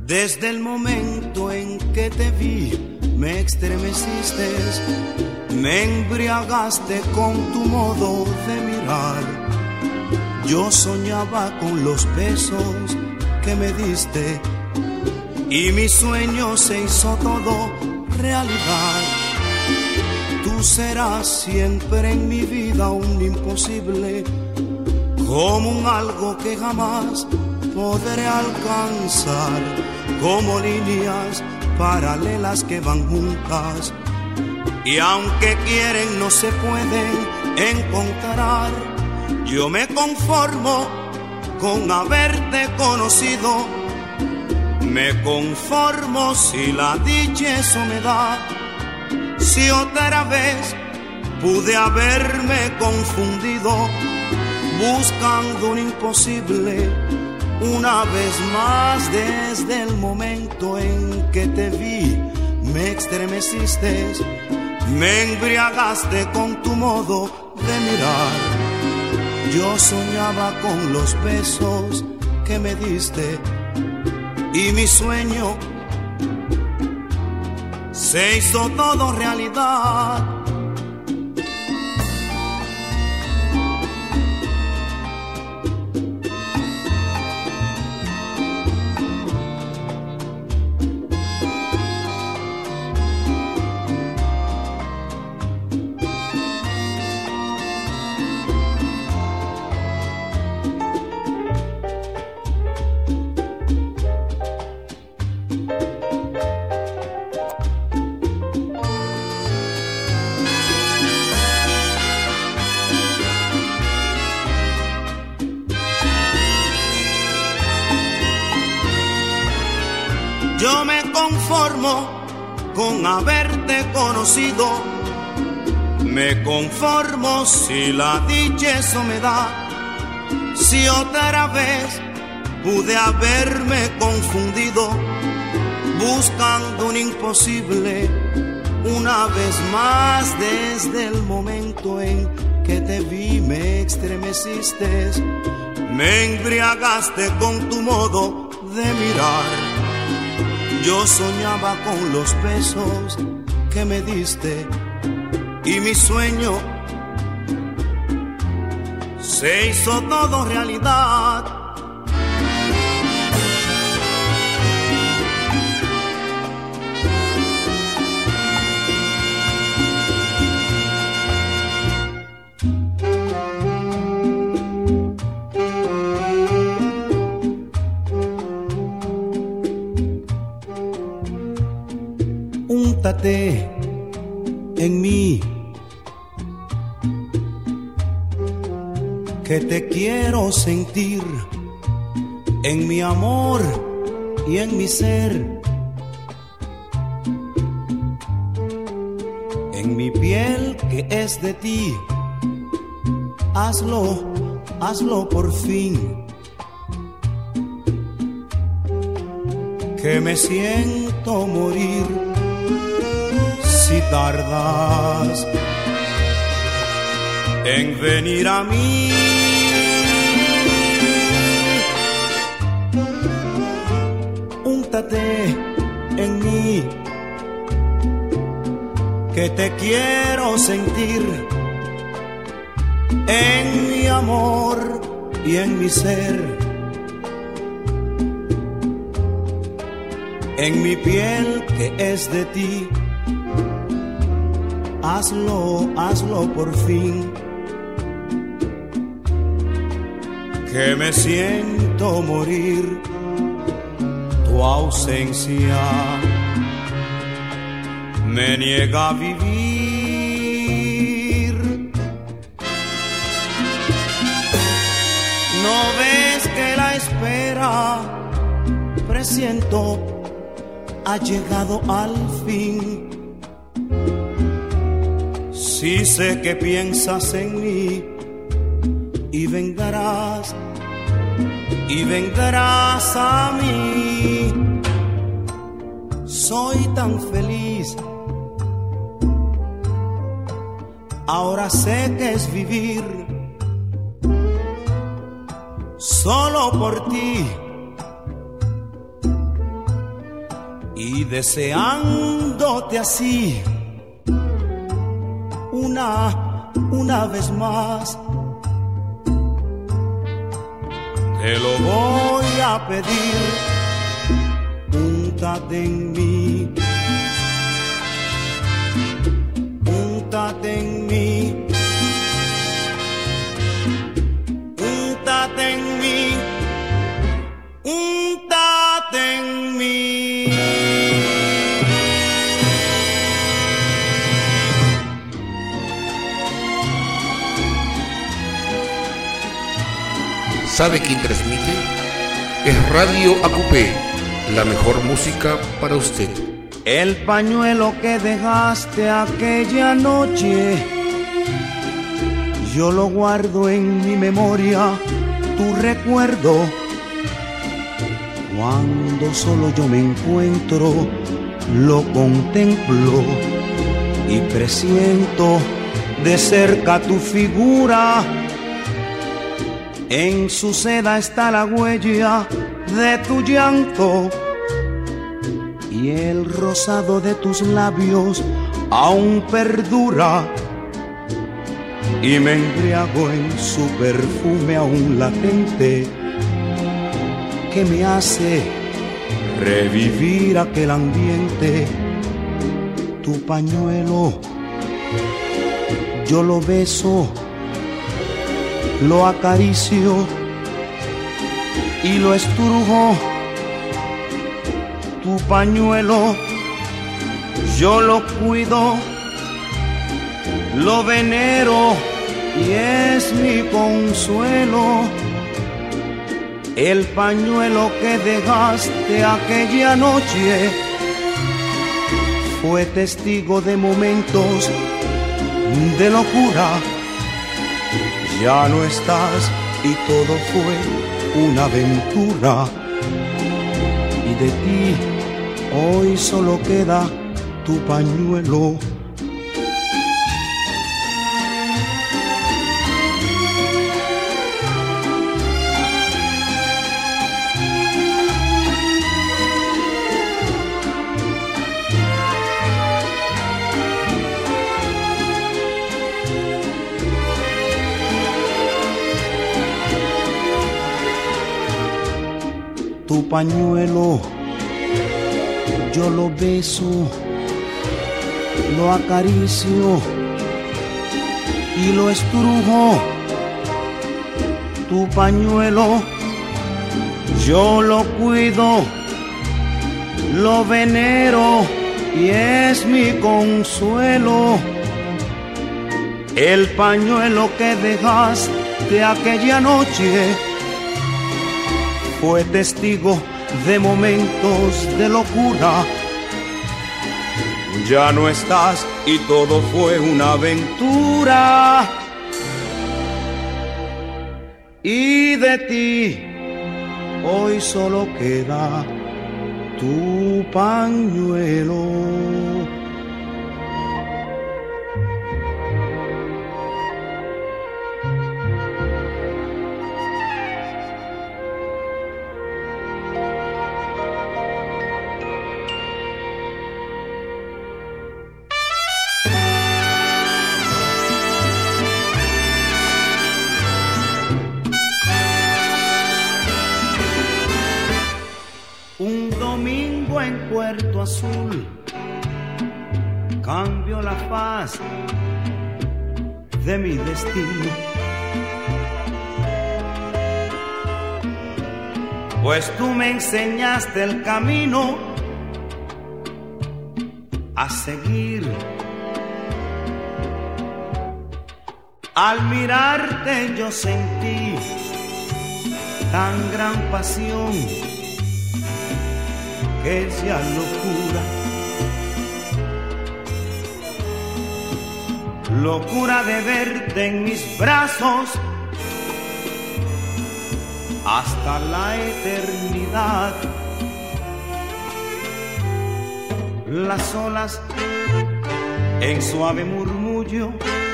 Desde el momento en que te vi, me estremeciste, me embriagaste con tu modo de mirar. Yo soñaba con los besos que me diste y mi sueño se hizo todo realidad. Tú serás siempre en mi vida un imposible, como un algo que jamás podré alcanzar, como líneas paralelas que van juntas y aunque quieren no se pueden encontrar. Yo me conformo con haberte conocido, me conformo si la dicha eso me da. Si otra vez pude haberme confundido buscando un imposible, una vez más desde el momento en que te vi, me estremeciste, me embriagaste con tu modo de mirar. Yo soñaba con los besos que me diste y mi sueño se hizo todo realidad. Yo me conformo con haberte conocido, me conformo si la dicha eso me da. Si otra vez pude haberme confundido buscando un imposible, una vez más desde el momento en que te vi me estremeciste, me embriagaste con tu modo de mirar. Yo soñaba con los besos que me diste y mi sueño se hizo todo realidad. Úntate en mí, que te quiero sentir en mi amor y en mi ser, en mi piel que es de ti. Hazlo, hazlo por fin, que me siento morir si tardas en venir a mí. Úntate en mí, que te quiero sentir en mi amor y en mi ser, en mi piel que es de ti. Hazlo, hazlo por fin, que me siento morir. Tu ausencia me niega a vivir. ¿No ves que la espera, presiento, ha llegado al fin? Sí sé que piensas en mí y vendrás a mí. Soy tan feliz, ahora sé que es vivir solo por ti. y deseándote así una vez más. Te lo voy a pedir, úntate en mí, úntate en mí, úntate en mí, úntate en mí. ¿Sabe quién transmite? Es Radio Acupé, la mejor música para usted. El pañuelo que dejaste aquella noche, yo lo guardo en mi memoria, tu recuerdo. Cuando solo yo me encuentro, lo contemplo y presiento de cerca tu figura. En su seda está la huella de tu llanto y el rosado de tus labios aún perdura, y me embriago en su perfume aún latente que me hace revivir aquel ambiente. Tu pañuelo yo lo beso, lo acaricio y lo estrujo. Tu pañuelo yo lo cuido, lo venero y es mi consuelo. El pañuelo que dejaste aquella noche fue testigo de momentos de locura. Ya no estás y todo fue una aventura, y de ti hoy solo queda tu pañuelo. Tu pañuelo yo lo beso, lo acaricio y lo estrujo. Tu pañuelo yo lo cuido, lo venero y es mi consuelo. El pañuelo que dejaste aquella noche fue testigo de momentos de locura. Ya no estás y todo fue una aventura, y de ti hoy solo queda tu pañuelo. Puerto Azul cambio la faz de mi destino, pues tú me enseñaste el camino a seguir. Al mirarte yo sentí tan gran pasión que es ya locura, locura de verte en mis brazos hasta la eternidad. Las olas en suave murmullo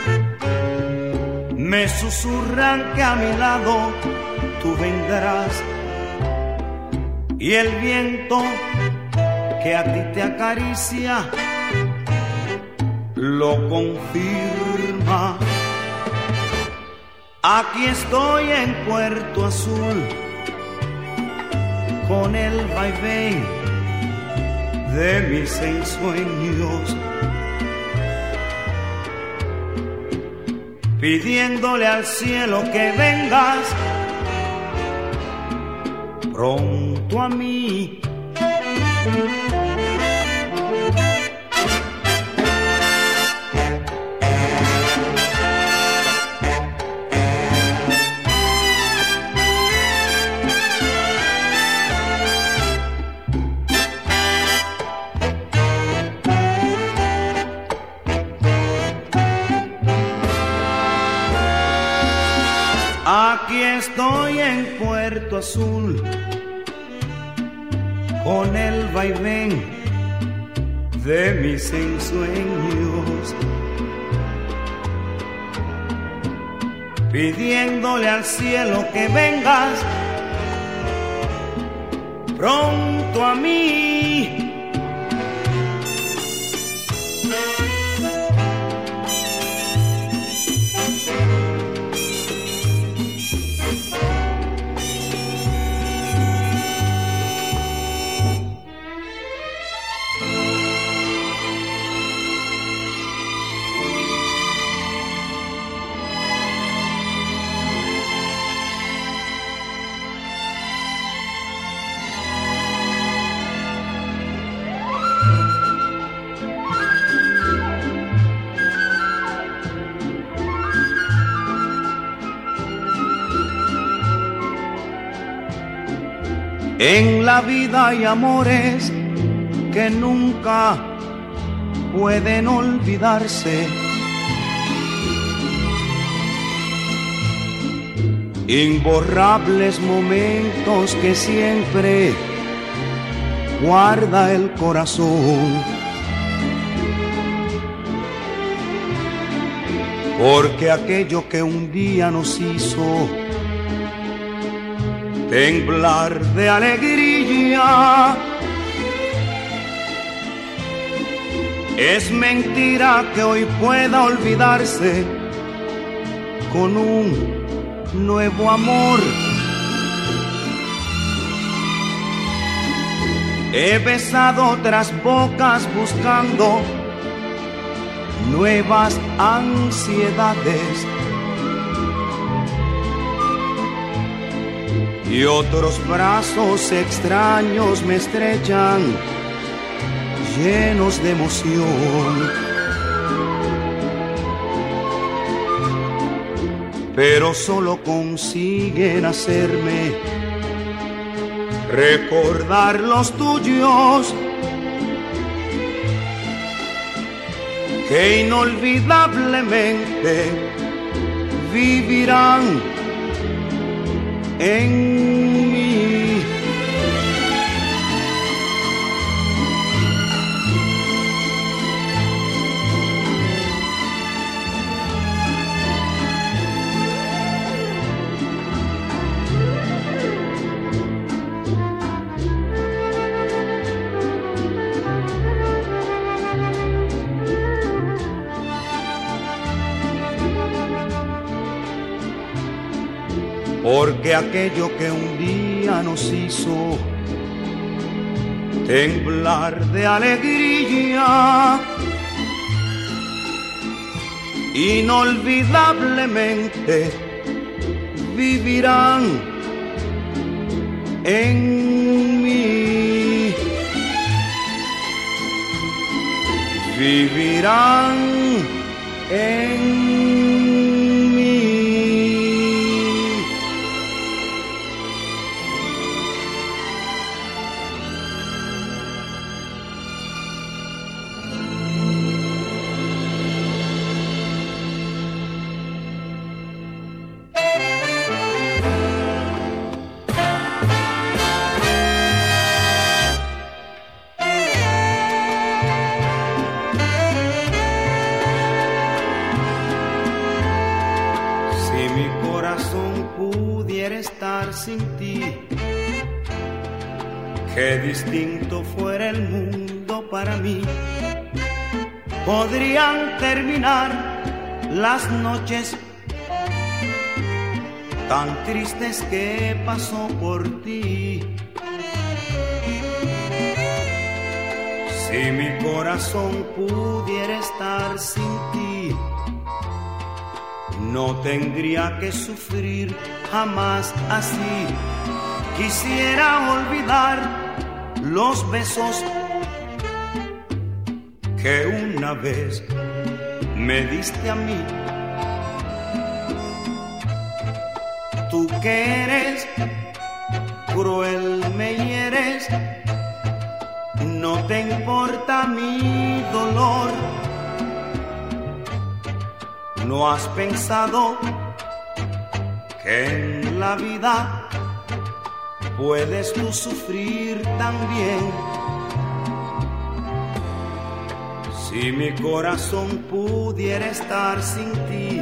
me susurran que a mi lado tú vendrás, y el viento que a ti te acaricia lo confirma. Aquí estoy en Puerto Azul con el vaivén de mis ensueños, pidiéndole al cielo que vengas pronto a mí. Aquí estoy en Puerto Azul con el vaivén de mis ensueños, pidiéndole al cielo que vengas pronto a mí. En la vida hay amores que nunca pueden olvidarse, imborrables momentos que siempre guarda el corazón, porque aquello que un día nos hizo temblar de alegría, es mentira que hoy pueda olvidarse con un nuevo amor. He besado otras bocas buscando nuevas ansiedades, y otros brazos extraños me estrechan, llenos de emoción. Pero solo consiguen hacerme recordar los tuyos, que inolvidablemente vivirán en mí. Porque aquello que un día nos hizo temblar de alegría, inolvidablemente vivirán en mí. Vivirán en mí. Sin ti, Qué distinto fuera el mundo para mí. Podrían terminar las noches tan tristes que pasó por ti. Si mi corazón pudiera estar sin ti, no tendría que sufrir jamás así. Quisiera olvidar los besos que una vez me diste a mí. Tú que eres cruel, me hieres, no te importa mi dolor. ¿No has pensado que en la vida puedes tú sufrir también? Si mi corazón pudiera estar sin ti,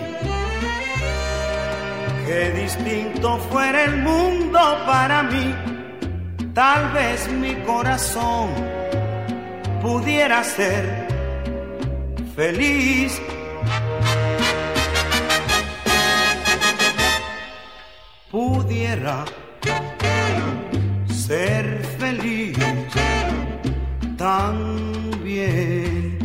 qué distinto fuera el mundo para mí. Tal vez mi corazón pudiera ser feliz. Pudiera ser feliz también.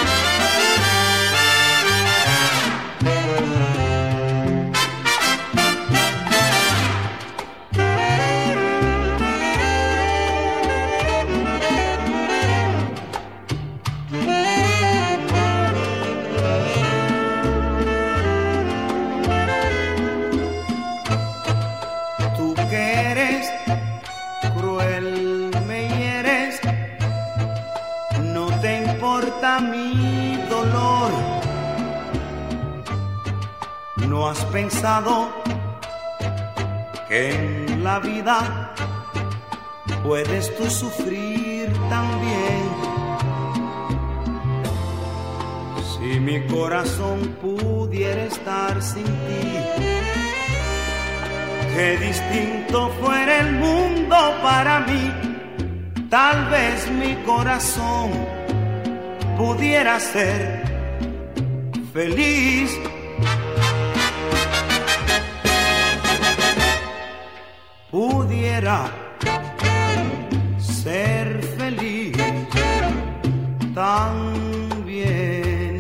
Mi dolor, ¿no has pensado que en la vida puedes tú sufrir también? Si mi corazón pudiera estar sin ti, qué distinto fuera el mundo para mí. Tal vez mi corazón pudiera ser feliz. Pudiera ser feliz también.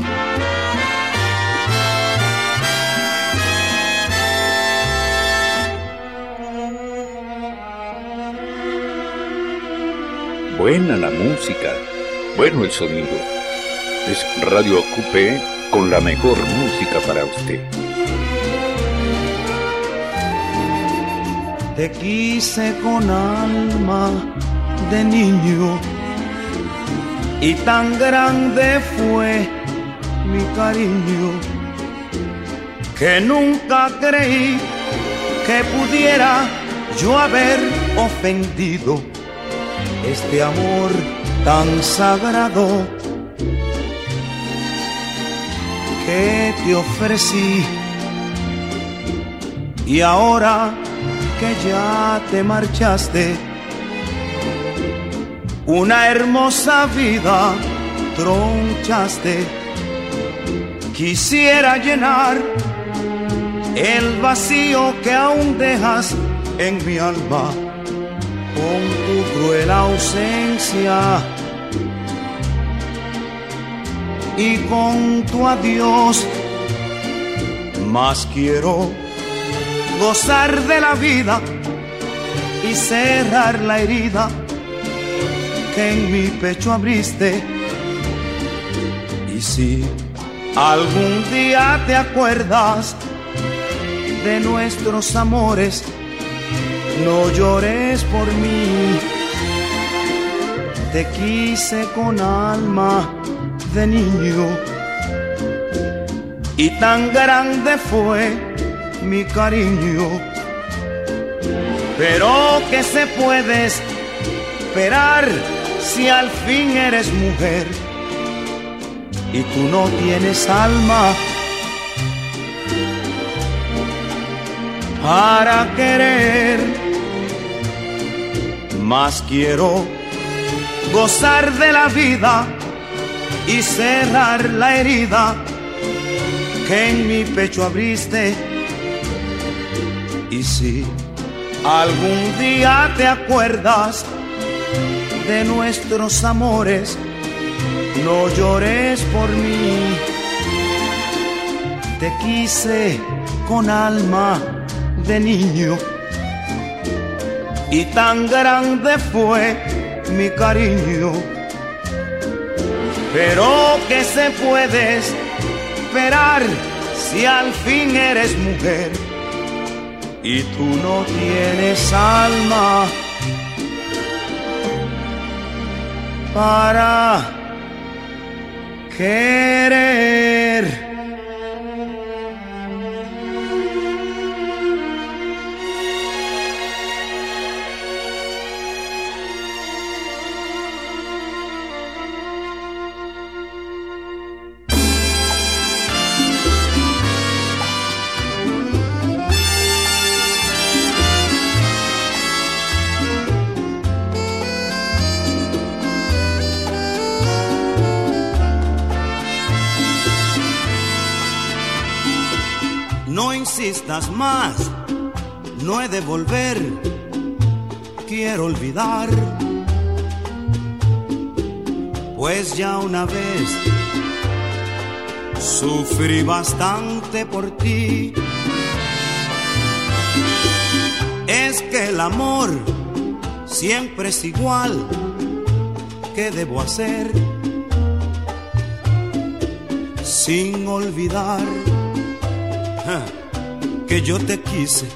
Buena la música, bueno el sonido. Es Radio Acupé con la mejor música para usted. Te quise con alma de niño y tan grande fue mi cariño que nunca creí que pudiera yo haber ofendido este amor tan sagrado que te ofrecí. Y ahora que ya te marchaste, una hermosa vida tronchaste. Quisiera llenar el vacío que aún dejas en mi alma con tu cruel ausencia y con tu adiós. Más quiero gozar de la vida y cerrar la herida que en mi pecho abriste. Y si algún día te acuerdas de nuestros amores, no llores por mí. Te quise con alma de niño y tan grande fue mi cariño. Pero ¿qué se puede esperar si al fin eres mujer y tú no tienes alma para querer? más quiero gozar de la vida y cerrar la herida que en mi pecho abriste. Y si algún día te acuerdas de nuestros amores, no llores por mí. Te quise con alma de niño y tan grande fue mi cariño. Pero ¿qué se puede esperar si al fin eres mujer y tú no tienes alma para querer? No insistas más, no he de volver, quiero olvidar, pues ya una vez sufrí bastante por ti. Es que el amor siempre es igual, ¿qué debo hacer sin olvidar que yo te quise?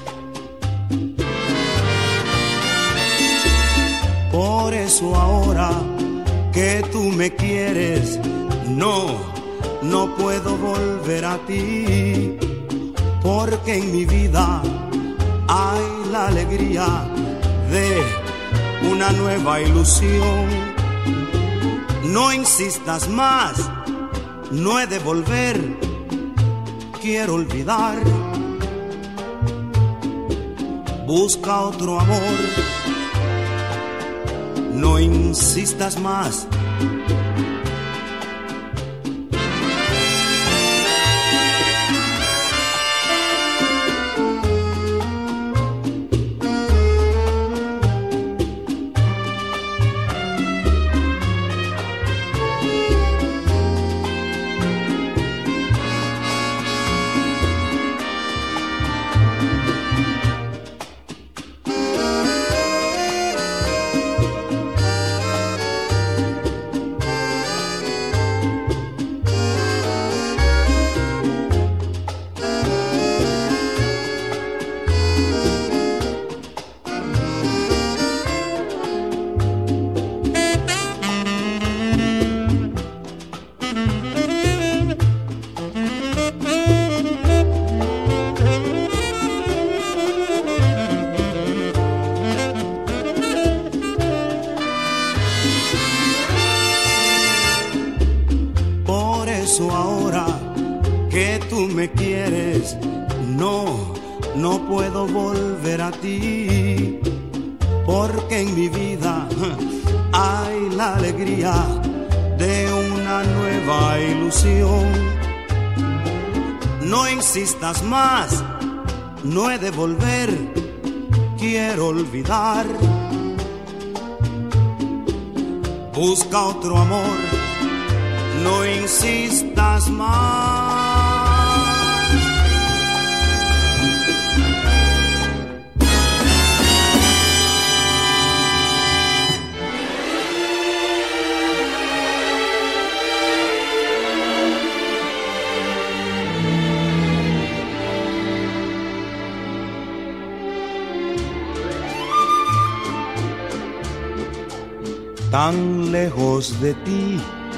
Por eso ahora que tú me quieres, no puedo volver a ti, porque en mi vida hay la alegría de una nueva ilusión. No insistas más, no he de volver, quiero olvidar. Busca otro amor, no insistas más. Ahora que tú me quieres, no puedo volver a ti, porque en mi vida hay la alegría de una nueva ilusión. No insistas más, no he de volver, quiero olvidar. Busca otro amor, no insistas más. Tan lejos de ti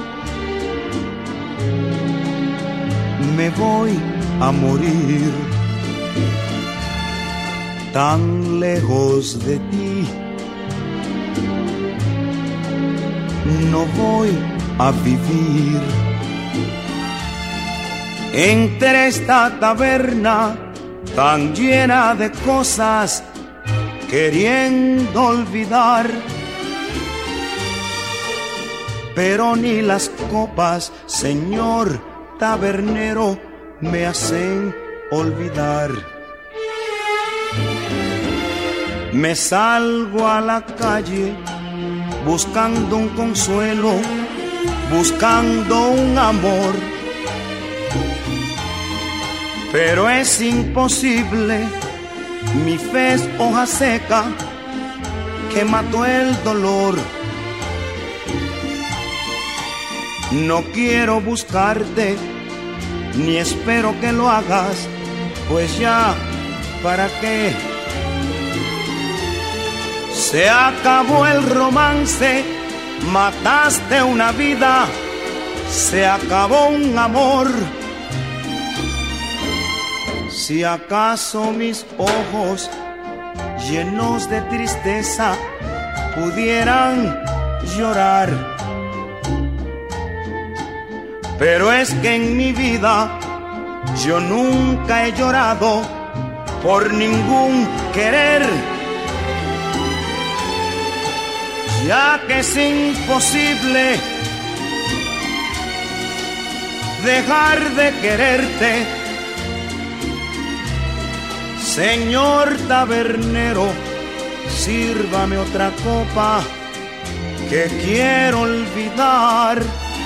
me voy a morir, tan lejos de ti no voy a vivir. Entre esta taberna tan llena de cosas queriendo olvidar, pero ni las copas, señor tabernero, me hacen olvidar. Me salgo a la calle buscando un consuelo, buscando un amor, pero es imposible, mi fe es hoja seca que mató el dolor. No quiero buscarte, ni espero que lo hagas, pues ya, ¿para qué? Se acabó el romance, mataste una vida, se acabó un amor. Si acaso mis ojos llenos de tristeza pudieran llorar, pero es que en mi vida yo nunca he llorado por ningún querer, ya que es imposible dejar de quererte. Señor tabernero, sírvame otra copa que quiero olvidar.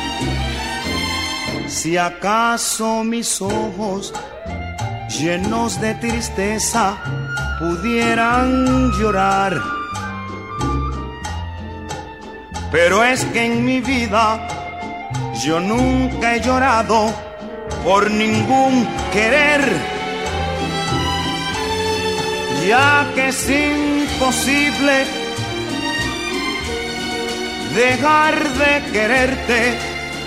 Si acaso mis ojos llenos de tristeza pudieran llorar, pero es que en mi vida yo nunca he llorado por ningún querer, ya que es imposible dejar de quererte.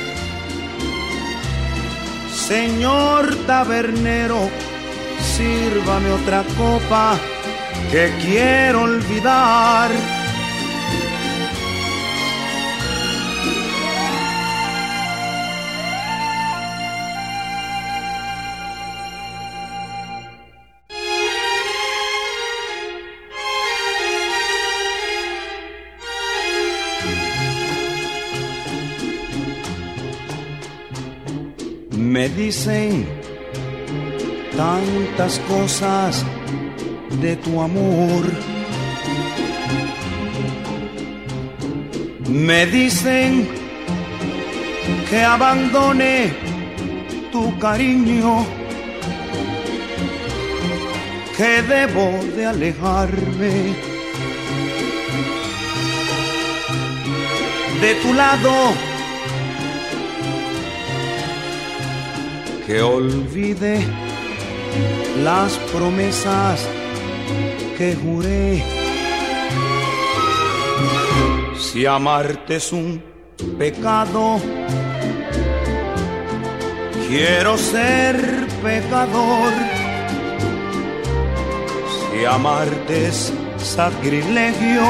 Señor tabernero, sírvame otra copa que quiero olvidar. Me dicen tantas cosas de tu amor, me dicen que abandone tu cariño, que debo de alejarme de tu lado, que olvide las promesas que juré. Si amarte es un pecado, quiero ser pecador. Si amarte es sacrilegio,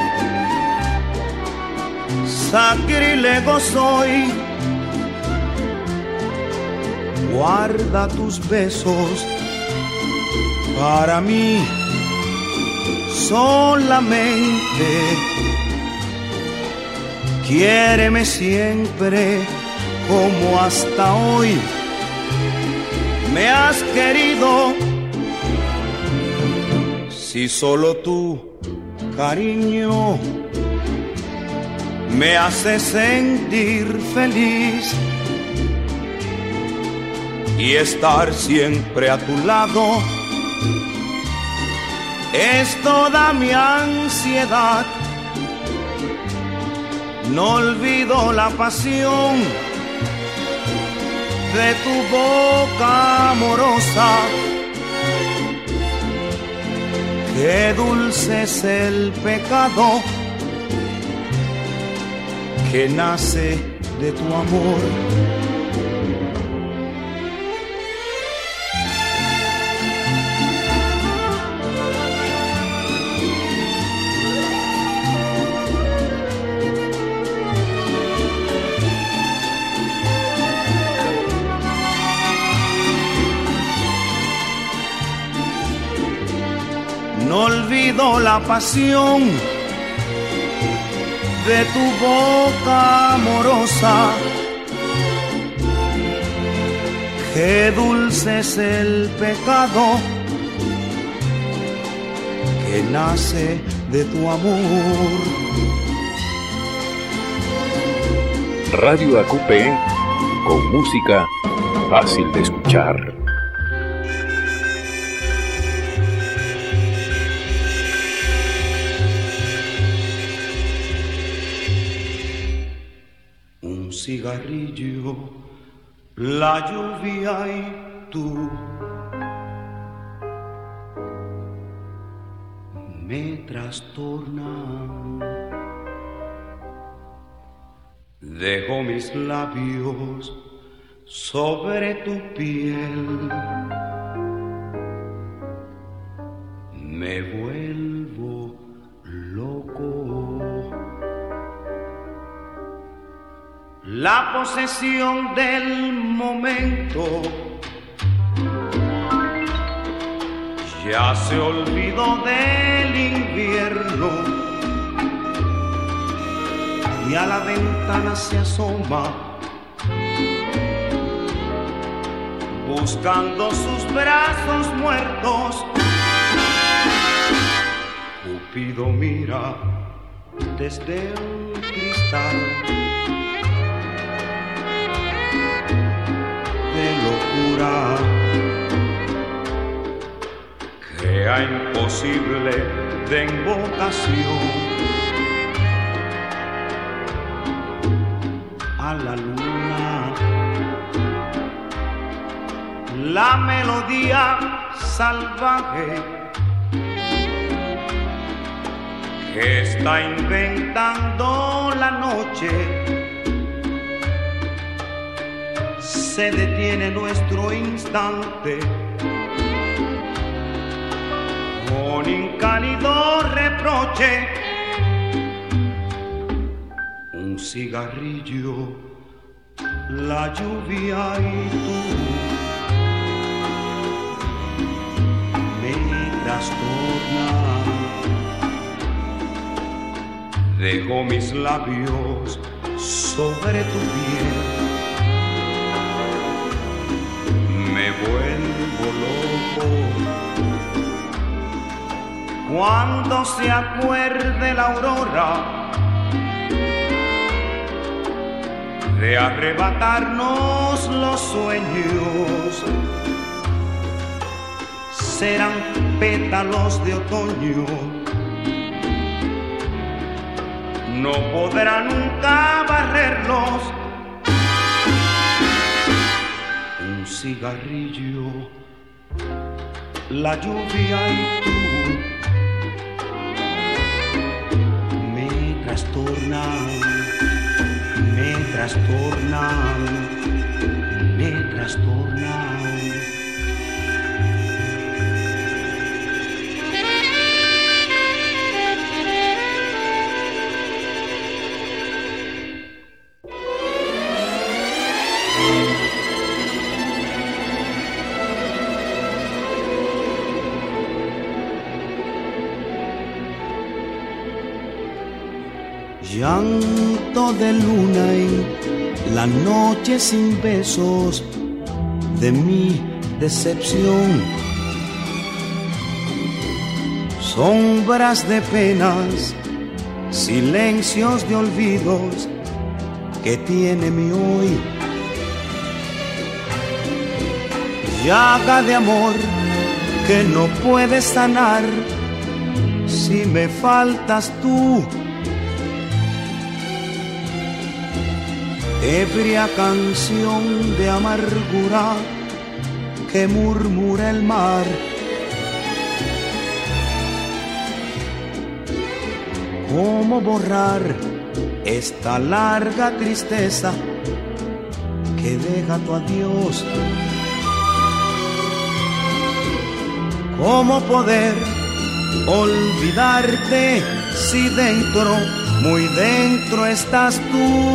sacrílego soy. Guarda tus besos para mí solamente. Quiéreme siempre como hasta hoy me has querido. Si solo tu cariño me hace sentir feliz, y estar siempre a tu lado es toda mi ansiedad. No olvido la pasión de tu boca amorosa. Qué dulce es el pecado que nace de tu amor. No olvido olvido la pasión de tu boca amorosa. Qué dulce es el pecado que nace de tu amor. Radio AQP, con música fácil de escuchar. Un cigarrillo, la lluvia y tú me trastornan. Dejo mis labios sobre tu piel, me vuelvo loco. La posesión del momento ya se olvidó del invierno y a la ventana se asoma buscando sus brazos muertos. Cupido mira desde un cristal de locura, crea imposible de invocación a la luna. La melodía salvaje que está inventando la noche se detiene nuestro instante con incálido reproche. Un cigarrillo, la lluvia y tú me trastornan. Dejo mis labios sobre tu piel, me vuelvo loco. Cuando se acuerde la aurora de arrebatarnos los sueños, serán pétalos de otoño, no podrá nunca barrerlos. Un cigarrillo, la lluvia y tú me trastornan, me trastornan, me trastornan. Llanto de luna en la noche sin besos de mi decepción, sombras de penas, silencios de olvidos que tiene mi hoy, llaga de amor que no puede sanar si me faltas tú. Ebria canción de amargura que murmura el mar. ¿Cómo borrar esta larga tristeza que deja tu adiós? ¿Cómo poder olvidarte si dentro, muy dentro estás tú?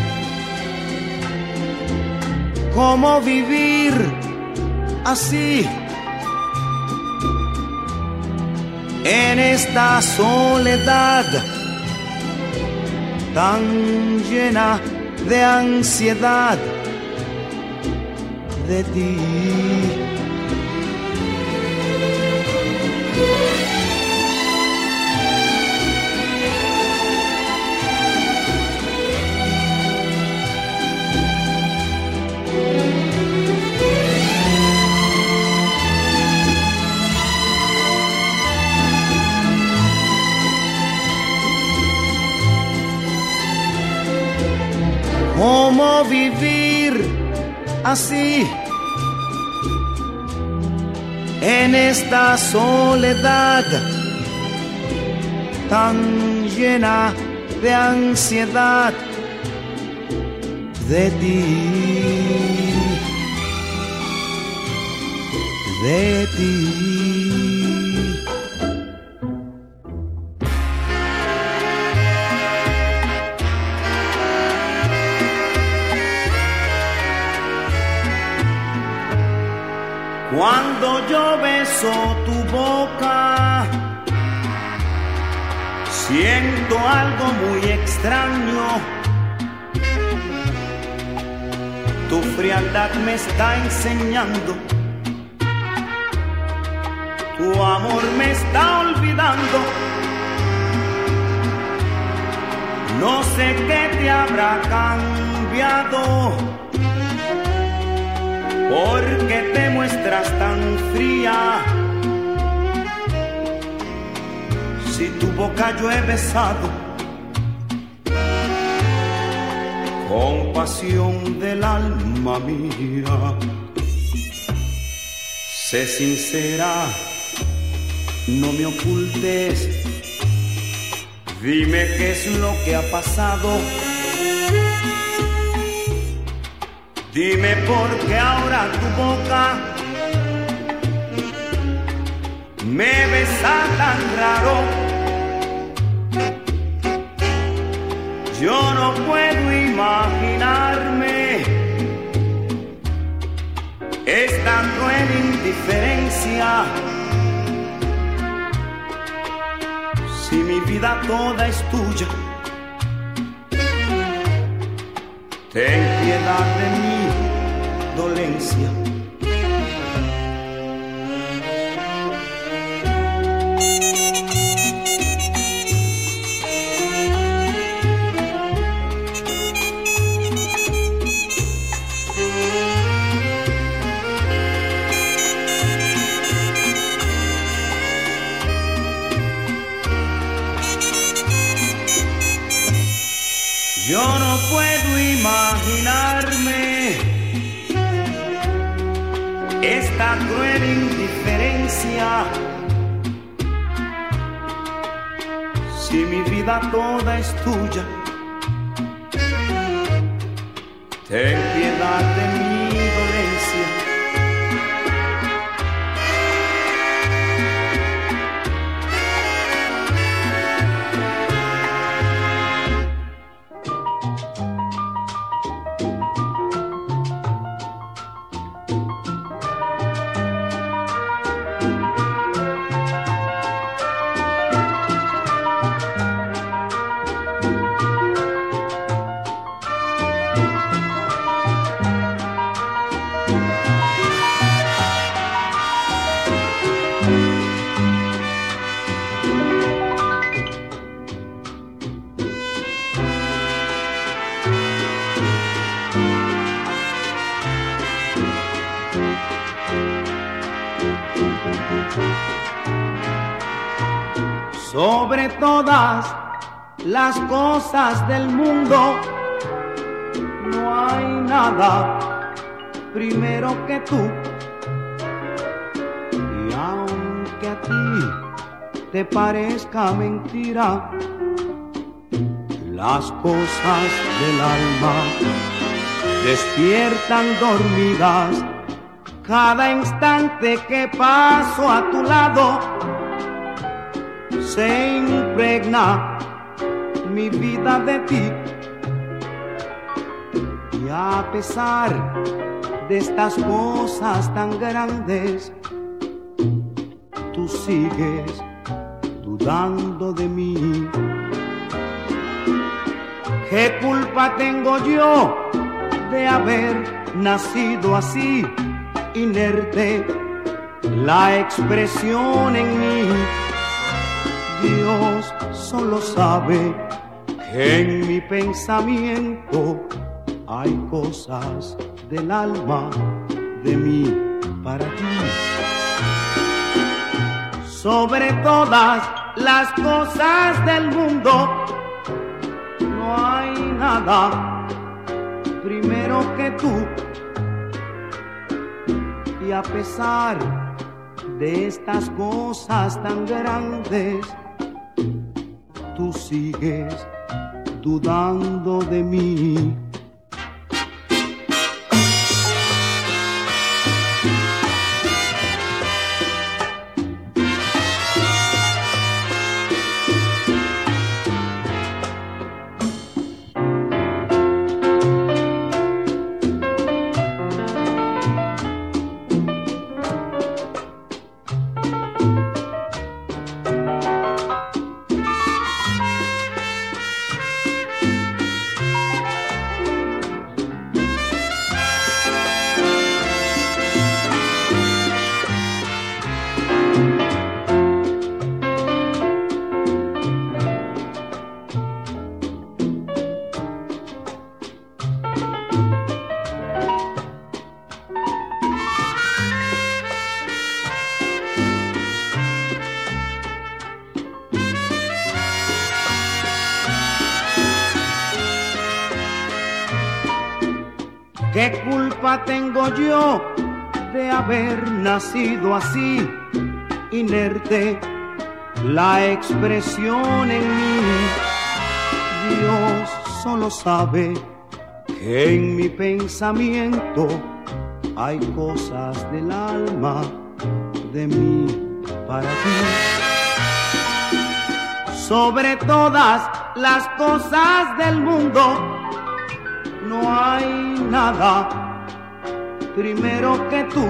¿Cómo vivir así en esta soledad tan llena de ansiedad de ti. ¿Cómo vivir así en esta soledad tan llena de ansiedad de ti, de ti? Cuando yo beso tu boca, siento algo muy extraño. Tu frialdad me está enseñando, tu amor me está olvidando. No sé qué te habrá cambiado, porque te muestras tan fría. Si tu boca yo he besado con pasión del alma mía, sé sincera, no me ocultes, dime qué es lo que ha pasado. Dime por qué ahora tu boca me besa tan raro. Yo no puedo imaginarme esta cruel indiferencia. Si mi vida toda es tuya, ten piedad de mi dolencia. Yo no puedo imaginarme esta cruel indiferencia. Si mi vida toda es tuya, ten piedad de mi dolencia. Sobre todas las cosas del mundo no hay nada primero que tú. Y aunque a ti te parezca mentira, las cosas del alma despiertan dormidas. Cada instante que paso a tu lado se impregna mi vida de ti. Y a pesar de estas cosas tan grandes, tú sigues dudando de mí. ¿Qué culpa tengo yo de haber nacido así, inerte, la expresión en mí? Dios solo sabe que en mi pensamiento hay cosas del alma, de mí para ti. Sobre todas las cosas del mundo no hay nada primero que tú. Y a pesar de estas cosas tan grandes, tú sigues dudando de mí. ¿Qué culpa tengo yo de haber nacido así, inerte, la expresión en mí? Dios solo sabe que en mi pensamiento hay cosas del alma, de mí para ti. Sobre todas las cosas del mundo no hay nada primero que tú.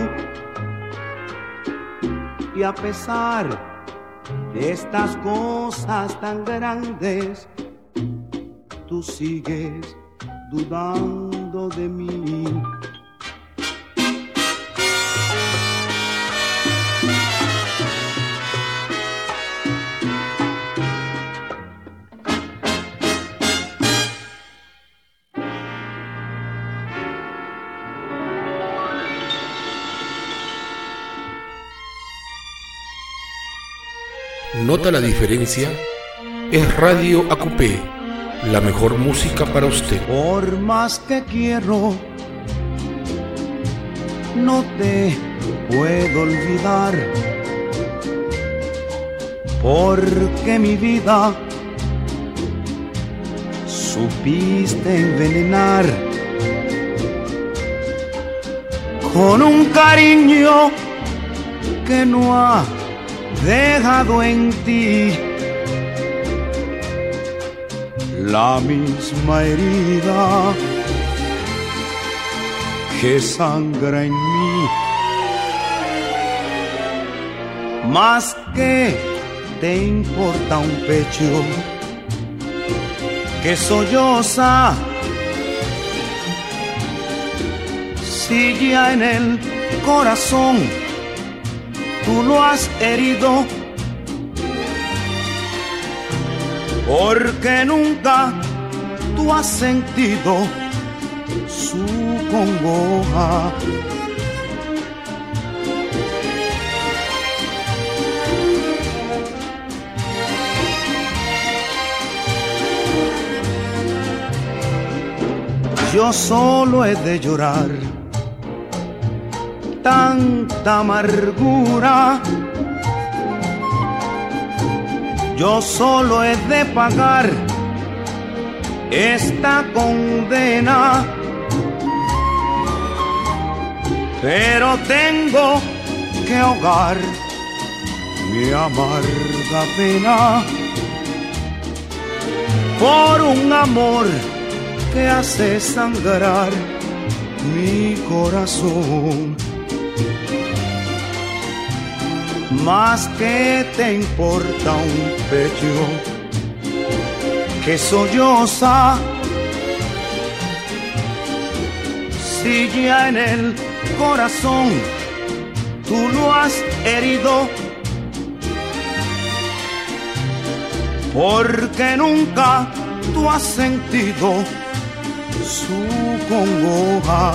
Y a pesar de estas cosas tan grandes, tú sigues dudando de mí. ¿Nota la diferencia? Es Radio AQP, la mejor música para usted. Por más que quiero, no te puedo olvidar, porque mi vida supiste envenenar con un cariño que no ha dejado en ti la misma herida que sangra en mí. Más que te importa un pecho que solloza, si ya en el corazón tú lo has herido, porque nunca tú has sentido su congoja. Yo solo he de llorar tanta amargura, yo solo he de pagar esta condena, pero tengo que ahogar mi amarga pena por un amor que hace sangrar mi corazón. más que te importa un pecho que solloza, si ya en el corazón tú lo has herido, porque nunca tú has sentido su congoja.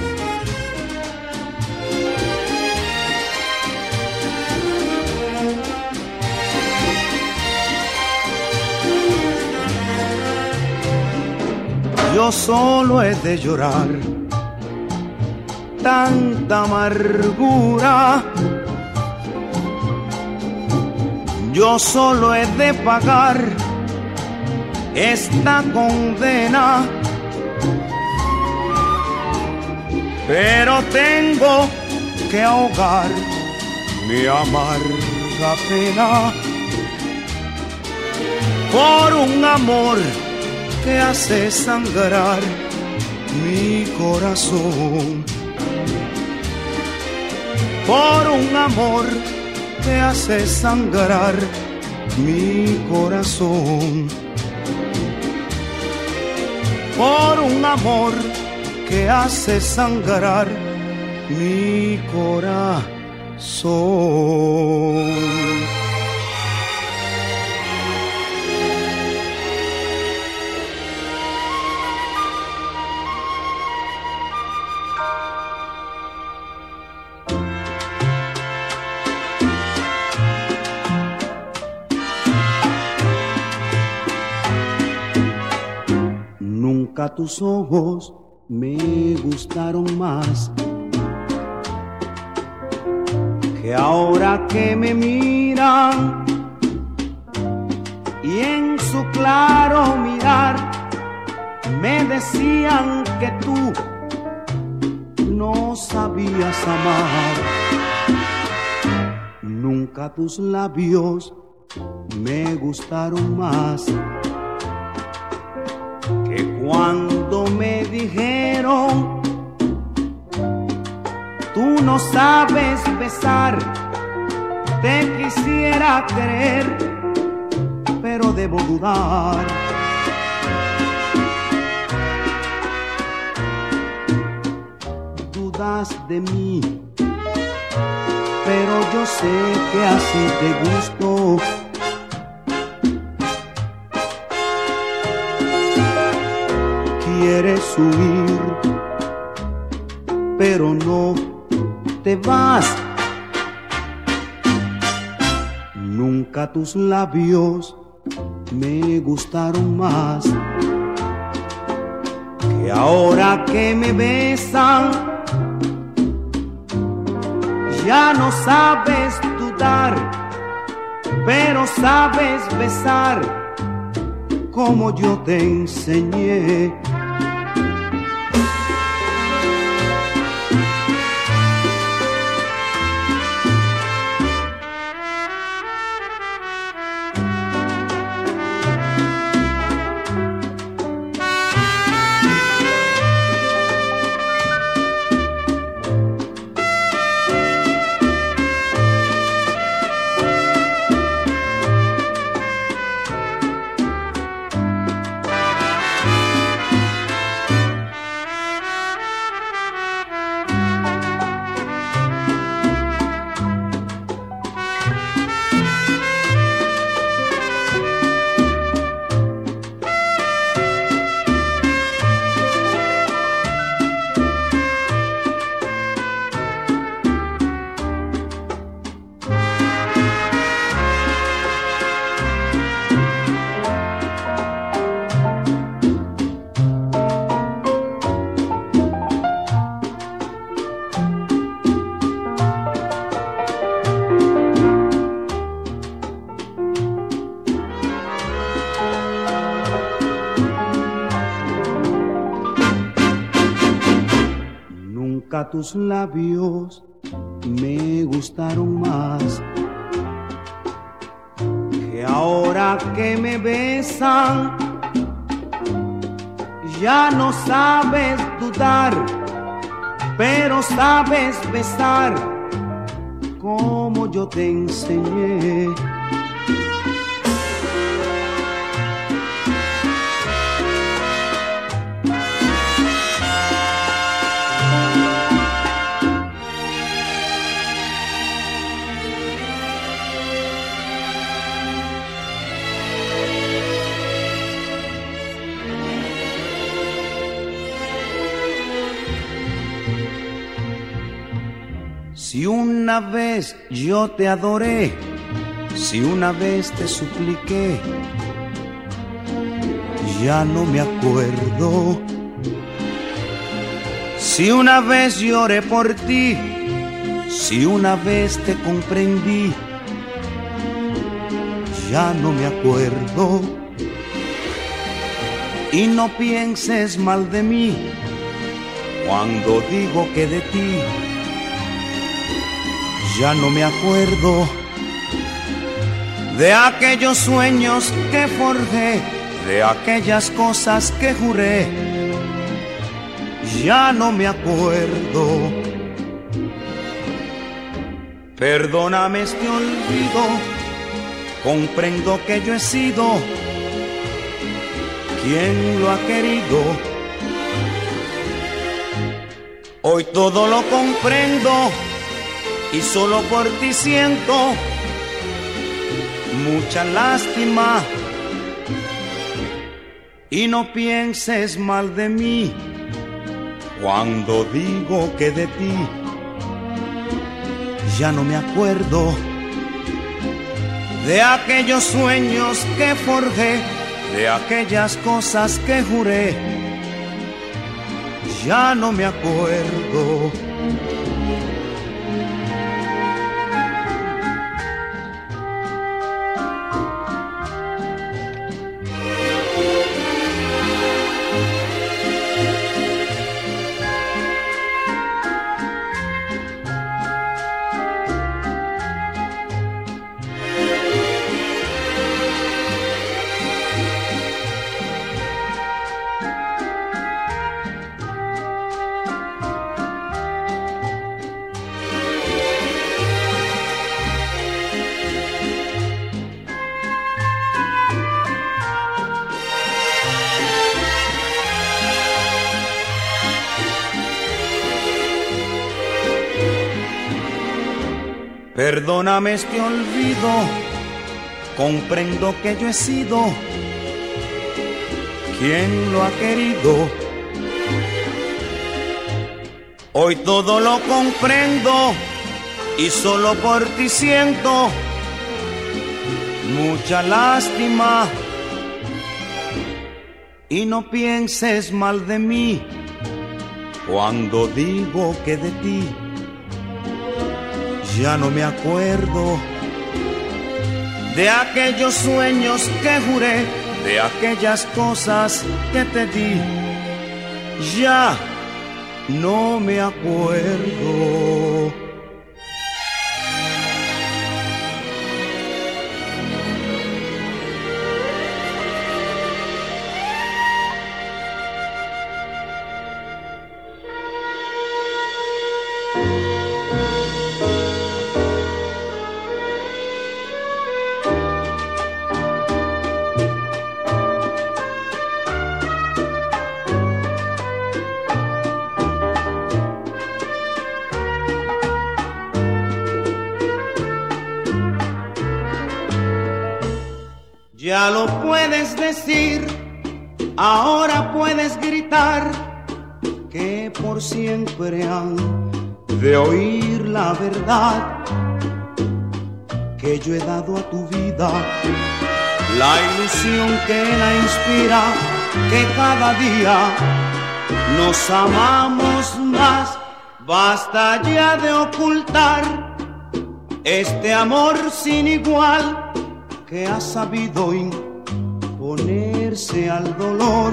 Yo solo he de llorar tanta amargura, yo solo he de pagar esta condena, pero tengo que ahogar mi amarga pena por un amor que hace sangrar mi corazón, por un amor que hace sangrar mi corazón, por un amor que hace sangrar mi corazón. Nunca tus ojos me gustaron más que ahora que me miran, y en su claro mirar me decían que tú no sabías amar. Nunca tus labios me gustaron más que cuando me dijeron tú no sabes besar, te quisiera querer, pero debo dudar. Dudas de mí, pero yo sé que así te gusto. Quieres huir, pero no te vas. Nunca tus labios me gustaron más que ahora que me besan. Ya no sabes dudar, pero sabes besar como yo te enseñé. Tus labios me gustaron más que ahora que me besan. Ya no sabes dudar, pero sabes besar como como yo te enseñé. Si una vez yo te adoré, si una vez te supliqué, ya no me acuerdo. Si una vez lloré por ti, si una vez te comprendí, ya no me acuerdo. Y no pienses mal de mí cuando digo que de ti ya no me acuerdo. De aquellos sueños que forjé, de aquellas cosas que juré, ya no me acuerdo. Perdóname este olvido, comprendo que yo he sido quien lo ha querido. Hoy todo lo comprendo y solo por ti siento mucha lástima. Y no pienses mal de mí cuando digo que de ti ya no me acuerdo. De aquellos sueños que forjé, de aquellas cosas que juré, ya no me acuerdo. Perdóname este olvido, comprendo que yo he sido quien lo ha querido. Hoy todo lo comprendo y solo por ti siento mucha lástima. Y no pienses mal de mí cuando digo que de ti ya no me acuerdo. De aquellos sueños que juré, de aquellas cosas que te di, ya no me acuerdo. Ya lo puedes decir, ahora puedes gritar, que por siempre han de oír la verdad que yo he dado a tu vida, la ilusión que la inspira, que cada día nos amamos más. Basta ya de ocultar este amor sin igual que ha sabido imponerse al dolor,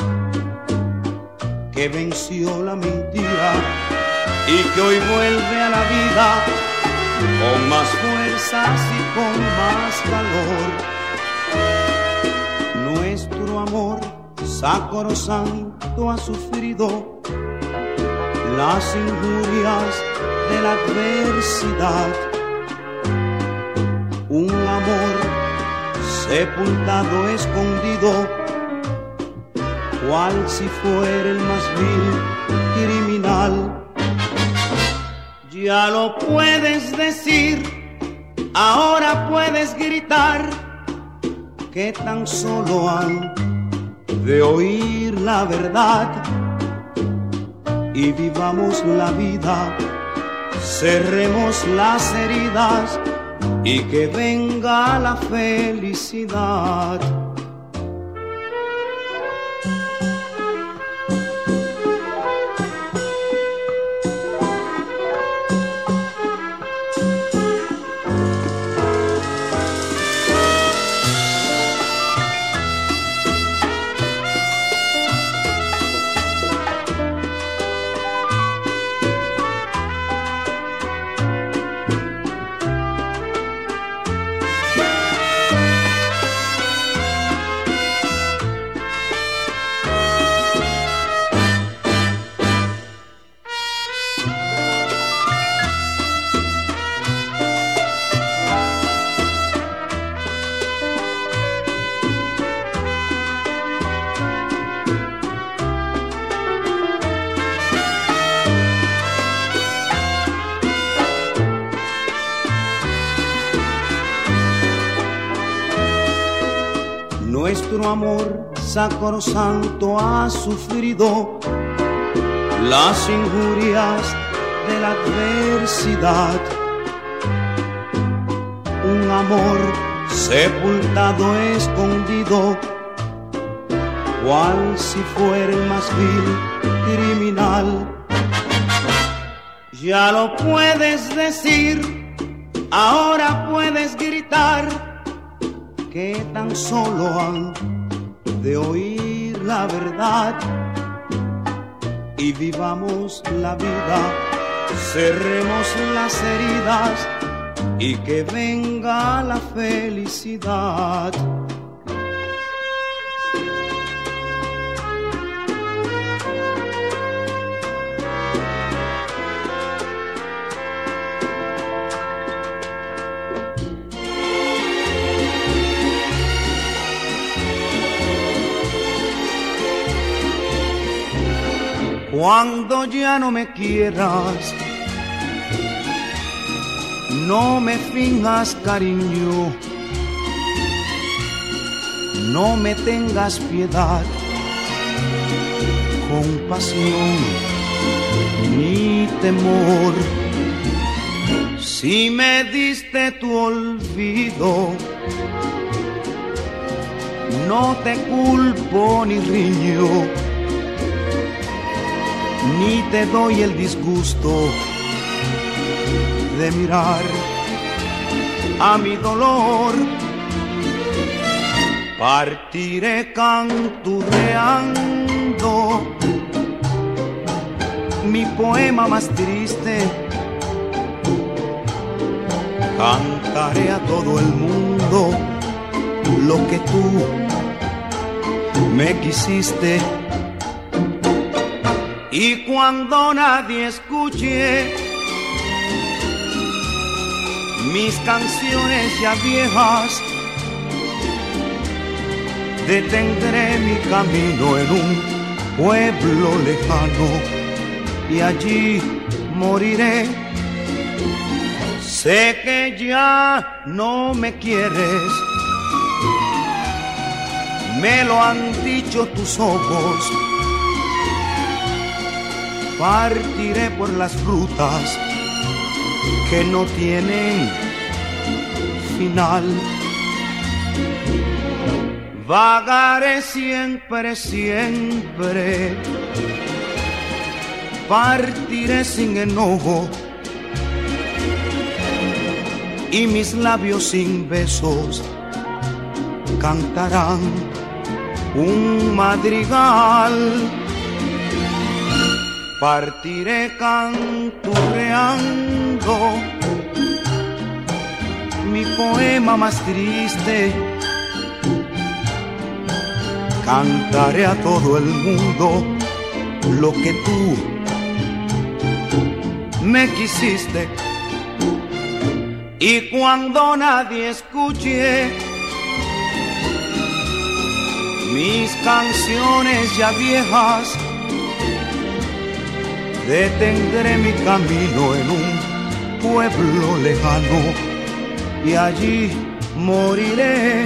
que venció la mentira y que hoy vuelve a la vida con más fuerzas y con más calor. Nuestro amor sacrosanto ha sufrido las injurias de la adversidad, sepultado, escondido, cual si fuera el más vil criminal. Ya lo puedes decir, ahora puedes gritar, que tan solo han de oír la verdad y vivamos la vida, cerremos las heridas y que venga la felicidad. Nuestro amor sacrosanto ha sufrido las injurias de la adversidad. Un amor sepultado, escondido, cual si fuera el más vil criminal. Ya lo puedes decir, ahora puedes gritar, que tan solo han de oír la verdad y vivamos la vida, cerremos las heridas y que venga la felicidad. Cuando ya no me quieras, no me finjas cariño, no me tengas piedad, compasión ni temor. Si me diste tu olvido, no te culpo ni riño, ni te doy el disgusto de mirar a mi dolor. Partiré canturreando mi poema más triste, cantaré a todo el mundo lo que tú me quisiste. Y cuando nadie escuche mis canciones ya viejas, detendré mi camino en un pueblo lejano y allí moriré. Sé que ya no me quieres, me lo han dicho tus ojos. Partiré por las rutas que no tienen final. Vagaré siempre, siempre. Partiré sin enojo y mis labios sin besos cantarán un madrigal. Partiré canturreando mi poema más triste, cantaré a todo el mundo lo que tú me quisiste. Y cuando nadie escuche mis canciones ya viejas, detendré mi camino en un pueblo lejano y allí moriré.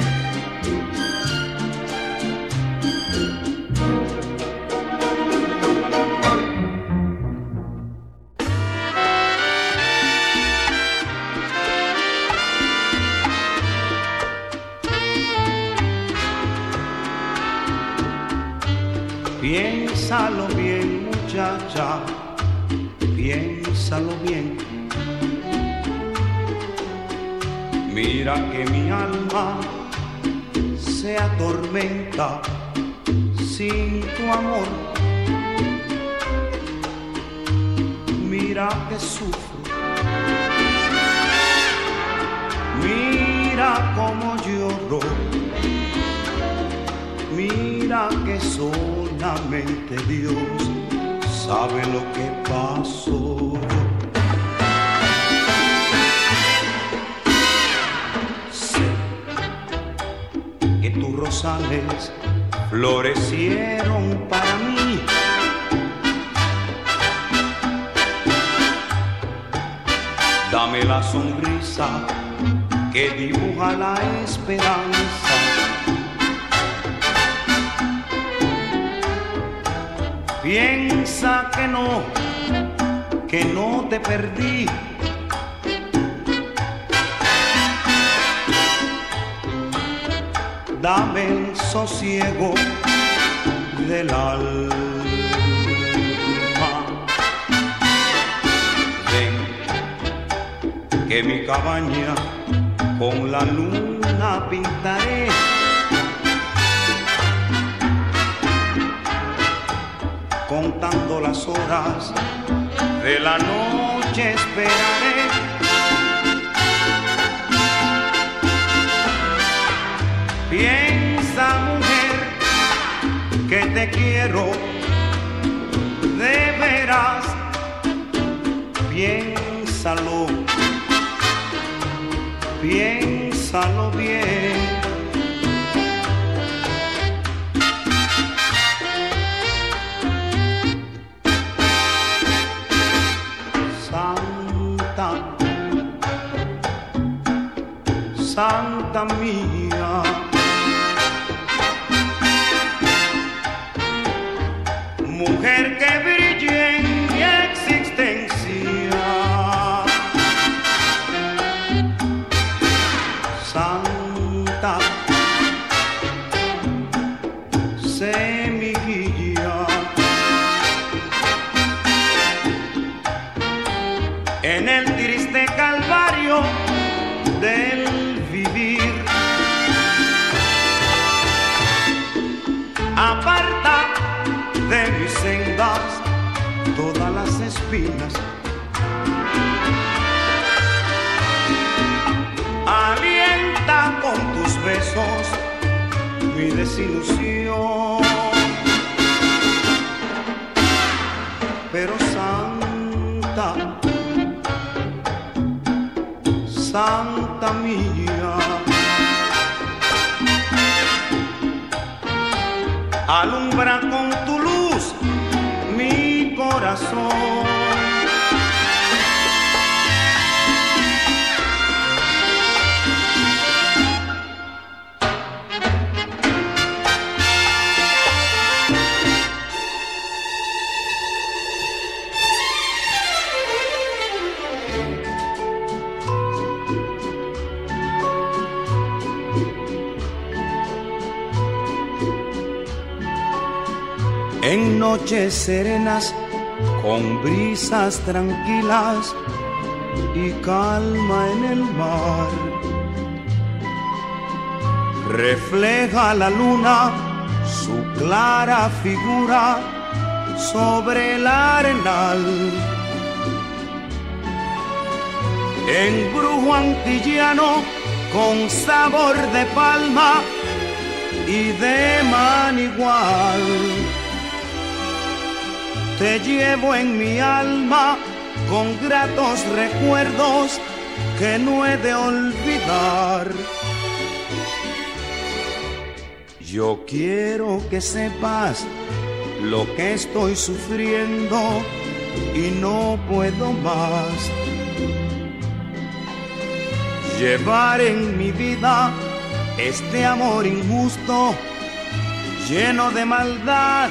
Piénsalo bien, muchacha, piénsalo bien. Mira que mi alma se atormenta sin tu amor. Mira que sufro, mira cómo lloro, mira que solamente Dios sabe lo que pasó. Sé que tus rosales florecieron para mí. Dame la sonrisa que dibuja la esperanza. Piensa que no te perdí. Dame el sosiego del alma. Ven, que mi cabaña con la luna pintaré. Contando las horas de la noche esperaré. Piensa, mujer, que te quiero de veras. Piénsalo, piénsalo bien. Santa mía, mujer que brille en mi existencia, Santa, sé mi guía en el triste calvario del vivir. Aparta de mis sendas todas las espinas. Alienta con tus besos mi desilusión. Pero Santa, Santa mía, alumbra con tu luz mi corazón. En noches serenas, con brisas tranquilas y calma en el mar, refleja la luna su clara figura sobre el arenal. Embrujo antillano con sabor de palma y de manigual. Te llevo en mi alma con gratos recuerdos que no he de olvidar. Yo quiero que sepas lo que estoy sufriendo y no puedo más. Llevar en mi vida este amor injusto, lleno de maldad,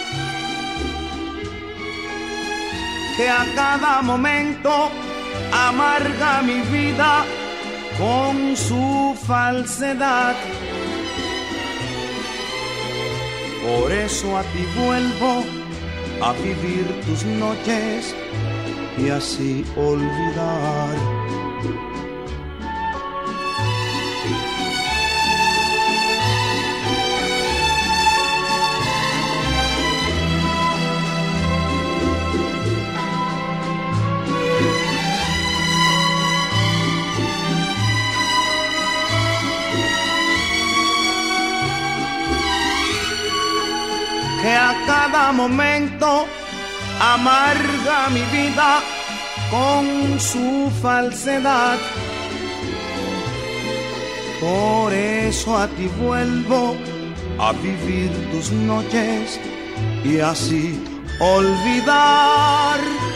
que a cada momento amarga mi vida con su falsedad. Por eso a ti vuelvo a vivir tus noches y así olvidar. Que a cada momento amarga mi vida con su falsedad. Por eso a ti vuelvo a vivir tus noches y así olvidar.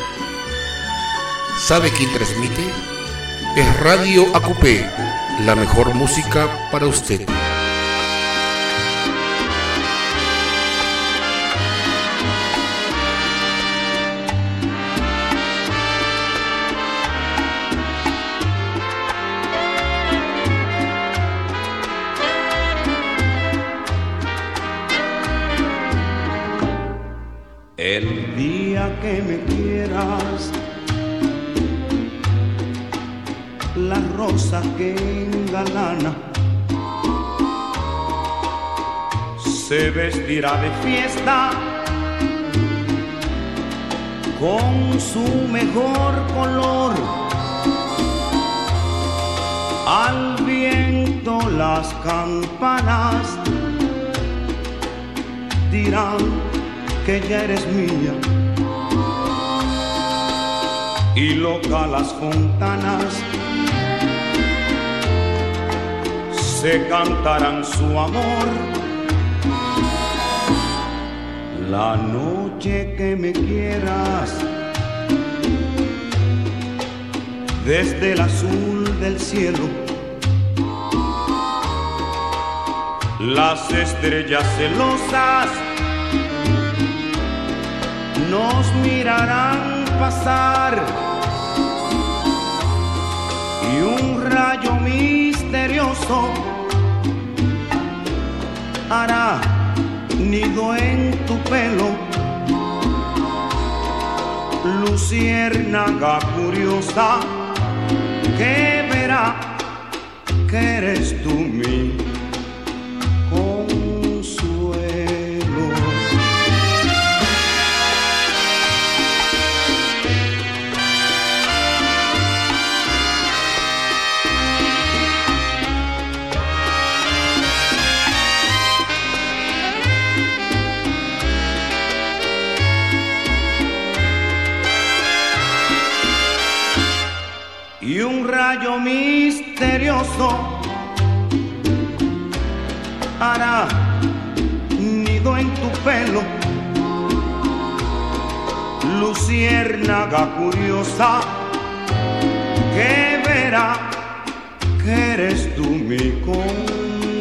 ¿Sabe quién transmite? Es Radio ACUPE, la mejor música para usted. El día que me quieras, la rosa que engalana se vestirá de fiesta con su mejor color. Al viento las campanas dirán que ya eres mía, y loca las fontanas se cantarán su amor. La noche que me quieras, desde el azul del cielo, las estrellas celosas nos mirarán pasar y un rayo misterioso hará nido en tu pelo. Luciérnaga curiosa que verá que eres tú mi y un rayo misterioso hará nido en tu pelo. Luciérnaga curiosa que verá que eres tú mi consuelo.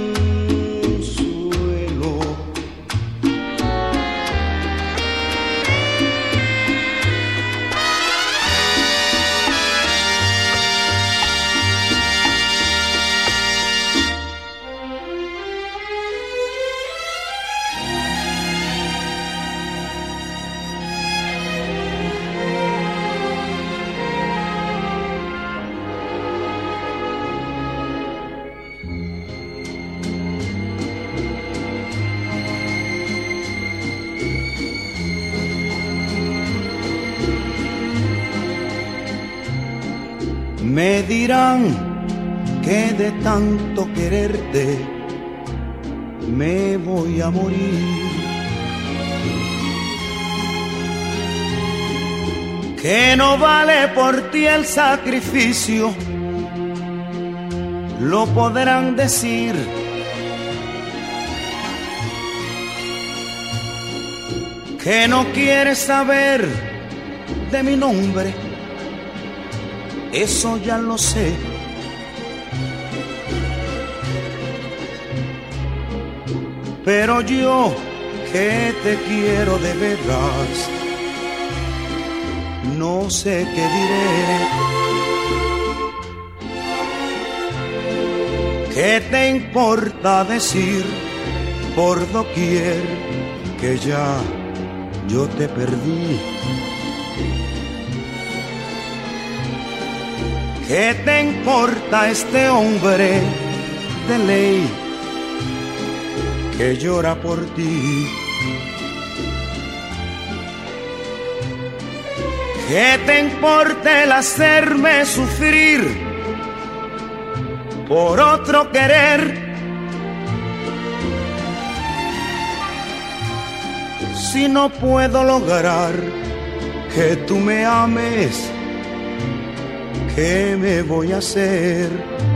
Me dirán que de tanto quererte me voy a morir, que no vale por ti el sacrificio, lo podrán decir, que no quieres saber de mi nombre, eso ya lo sé. Pero yo que te quiero de veras, no sé qué diré. ¿Qué te importa decir por doquier que ya yo te perdí? ¿Qué te importa este hombre de ley que llora por ti? ¿Qué te importa el hacerme sufrir por otro querer? Si no puedo lograr que tú me ames, ¿qué me voy a hacer?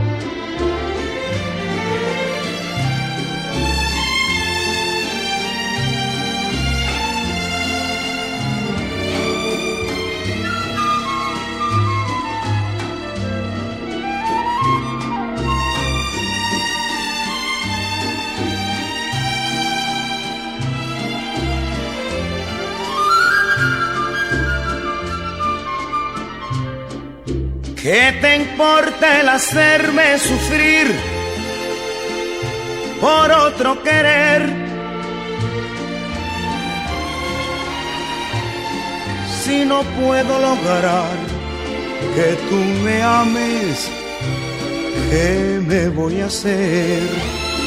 ¿Qué te importa el hacerme sufrir por otro querer? Si no puedo lograr que tú me ames, ¿qué me voy a hacer?